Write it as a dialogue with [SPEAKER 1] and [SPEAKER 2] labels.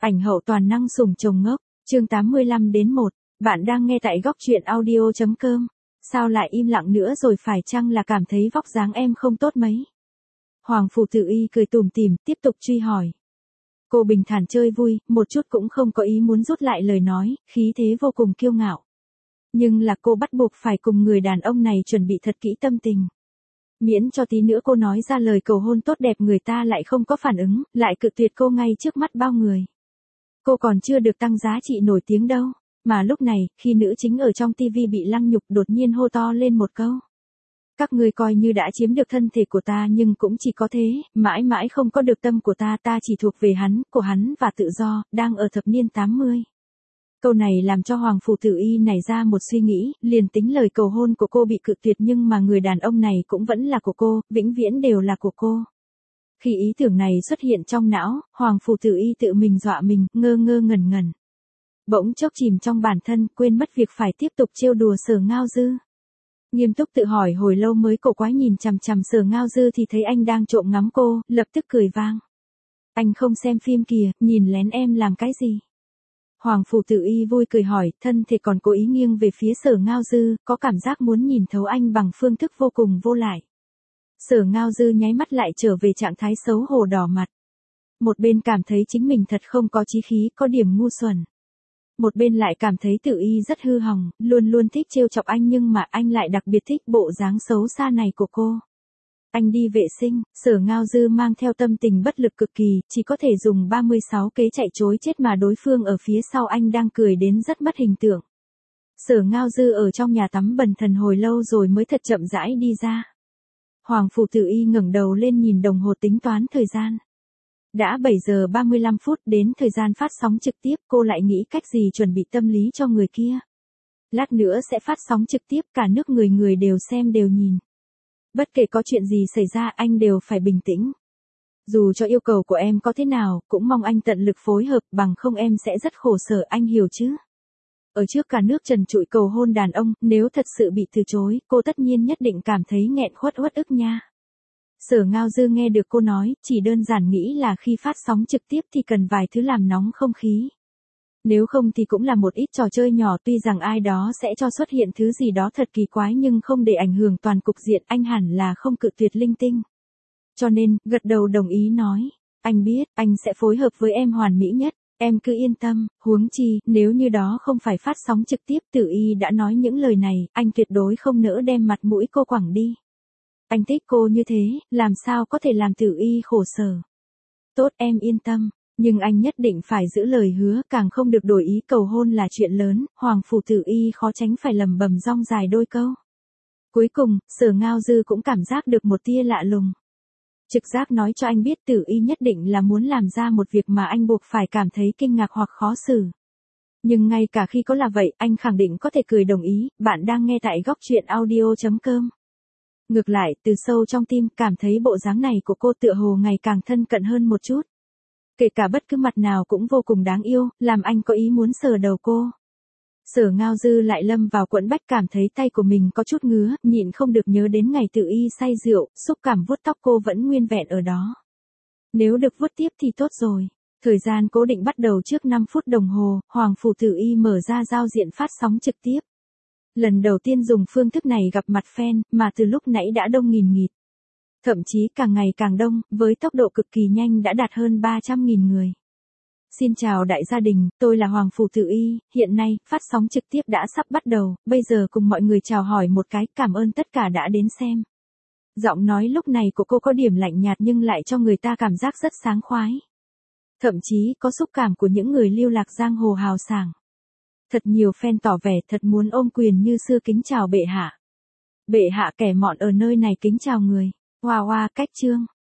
[SPEAKER 1] Ảnh hậu toàn năng sủng chồng ngốc, chương 85-1, bạn đang nghe tại góc truyện audio.com. Sao lại im lặng nữa rồi, phải chăng là cảm thấy vóc dáng em không tốt mấy? Hoàng Phủ Tử Y cười tủm tỉm, tiếp tục truy hỏi. Cô bình thản chơi vui, một chút cũng không có ý muốn rút lại lời nói, khí thế vô cùng kiêu ngạo. Nhưng là cô bắt buộc phải cùng người đàn ông này chuẩn bị thật kỹ tâm tình. Miễn cho tí nữa cô nói ra lời cầu hôn tốt đẹp người ta lại không có phản ứng, lại cự tuyệt cô ngay trước mắt bao người. Cô còn chưa được tăng giá trị nổi tiếng đâu, mà lúc này, khi nữ chính ở trong tivi bị lăng nhục đột nhiên hô to lên một câu. Các ngươi coi như đã chiếm được thân thể của ta nhưng cũng chỉ có thế, mãi mãi không có được tâm của ta, ta chỉ thuộc về hắn, của hắn và tự do, đang ở thập niên 80. Câu này làm cho Hoàng Phủ Tử Y nảy ra một suy nghĩ, liền tính lời cầu hôn của cô bị cự tuyệt nhưng mà người đàn ông này cũng vẫn là của cô, vĩnh viễn đều là của cô. Khi ý tưởng này xuất hiện trong não, Hoàng Phủ Tử Y tự mình dọa mình, ngơ ngơ ngẩn ngẩn. Bỗng chốc chìm trong bản thân, quên mất việc phải tiếp tục trêu đùa Sở Ngao Dư. Nghiêm túc tự hỏi hồi lâu mới cổ quái nhìn chằm chằm Sở Ngao Dư thì thấy anh đang trộm ngắm cô, lập tức cười vang. Anh không xem phim kìa, nhìn lén em làm cái gì? Hoàng Phủ Tử Y vui cười hỏi, thân thể còn cố ý nghiêng về phía Sở Ngao Dư, có cảm giác muốn nhìn thấu anh bằng phương thức vô cùng vô lại. Sở Ngao Dư nháy mắt lại trở về trạng thái xấu hổ đỏ mặt. Một bên cảm thấy chính mình thật không có chí khí, có điểm ngu xuẩn. Một bên lại cảm thấy Tử Y rất hư hỏng, luôn luôn thích trêu chọc anh nhưng mà anh lại đặc biệt thích bộ dáng xấu xa này của cô. Anh đi vệ sinh, Sở Ngao Dư mang theo tâm tình bất lực cực kỳ, chỉ có thể dùng 36 kế chạy trối chết mà đối phương ở phía sau anh đang cười đến rất mất hình tượng. Sở Ngao Dư ở trong nhà tắm bần thần hồi lâu rồi mới thật chậm rãi đi ra. Hoàng Phủ Tử Y ngẩng đầu lên nhìn đồng hồ tính toán thời gian. Đã 7 giờ 35 phút đến thời gian phát sóng trực tiếp, cô lại nghĩ cách gì chuẩn bị tâm lý cho người kia. Lát nữa sẽ phát sóng trực tiếp, cả nước người người đều xem đều nhìn. Bất kể có chuyện gì xảy ra anh đều phải bình tĩnh. Dù cho yêu cầu của em có thế nào, cũng mong anh tận lực phối hợp, bằng không em sẽ rất khổ sở, anh hiểu chứ. Ở trước cả nước trần trụi cầu hôn đàn ông, nếu thật sự bị từ chối, cô tất nhiên nhất định cảm thấy nghẹn khuất uất ức nha. Sở Ngao Dư nghe được cô nói, chỉ đơn giản nghĩ là khi phát sóng trực tiếp thì cần vài thứ làm nóng không khí. Nếu không thì cũng là một ít trò chơi nhỏ, tuy rằng ai đó sẽ cho xuất hiện thứ gì đó thật kỳ quái nhưng không để ảnh hưởng toàn cục diện, anh hẳn là không cự tuyệt linh tinh. Cho nên, gật đầu đồng ý nói, anh biết, anh sẽ phối hợp với em hoàn mỹ nhất, em cứ yên tâm, huống chi, nếu như đó không phải phát sóng trực tiếp. Tử Y đã nói những lời này, anh tuyệt đối không nỡ đem mặt mũi cô quẳng đi. Anh thích cô như thế, làm sao có thể làm Tử Y khổ sở. Tốt, em yên tâm. Nhưng anh nhất định phải giữ lời hứa, càng không được đổi ý, cầu hôn là chuyện lớn. Hoàng Phủ Tử Y khó tránh phải lẩm bẩm rong dài đôi câu. Cuối cùng, Sở Ngao Dư cũng cảm giác được một tia lạ lùng. Trực giác nói cho anh biết Tử Y nhất định là muốn làm ra một việc mà anh buộc phải cảm thấy kinh ngạc hoặc khó xử. Nhưng ngay cả khi có là vậy, anh khẳng định có thể cười đồng ý. Bạn đang nghe tại góc truyện audio.com. Ngược lại, từ sâu trong tim, cảm thấy bộ dáng này của cô tựa hồ ngày càng thân cận hơn một chút. Kể cả bất cứ mặt nào cũng vô cùng đáng yêu, làm anh có ý muốn sờ đầu cô. Sở Ngao Dư lại lâm vào quẫn bách, cảm thấy tay của mình có chút ngứa, nhịn không được nhớ đến ngày Tử Y say rượu, xúc cảm vuốt tóc cô vẫn nguyên vẹn ở đó. Nếu được vuốt tiếp thì tốt rồi. Thời gian cố định bắt đầu trước 5 phút đồng hồ, Hoàng Phủ Tử Y mở ra giao diện phát sóng trực tiếp. Lần đầu tiên dùng phương thức này gặp mặt fan, mà từ lúc nãy đã đông nghìn nghịt. Thậm chí càng ngày càng đông, với tốc độ cực kỳ nhanh đã đạt hơn 300.000 người. Xin chào đại gia đình, tôi là Hoàng Phủ Tử Y, hiện nay, phát sóng trực tiếp đã sắp bắt đầu, bây giờ cùng mọi người chào hỏi một cái, cảm ơn tất cả đã đến xem. Giọng nói lúc này của cô có điểm lạnh nhạt nhưng lại cho người ta cảm giác rất sáng khoái. Thậm chí có xúc cảm của những người lưu lạc giang hồ hào sảng. Thật nhiều fan tỏ vẻ thật muốn ôm quyền như xưa kính chào bệ hạ. Bệ hạ kẻ mọn ở nơi này kính chào người. Hoa hoa cách chương.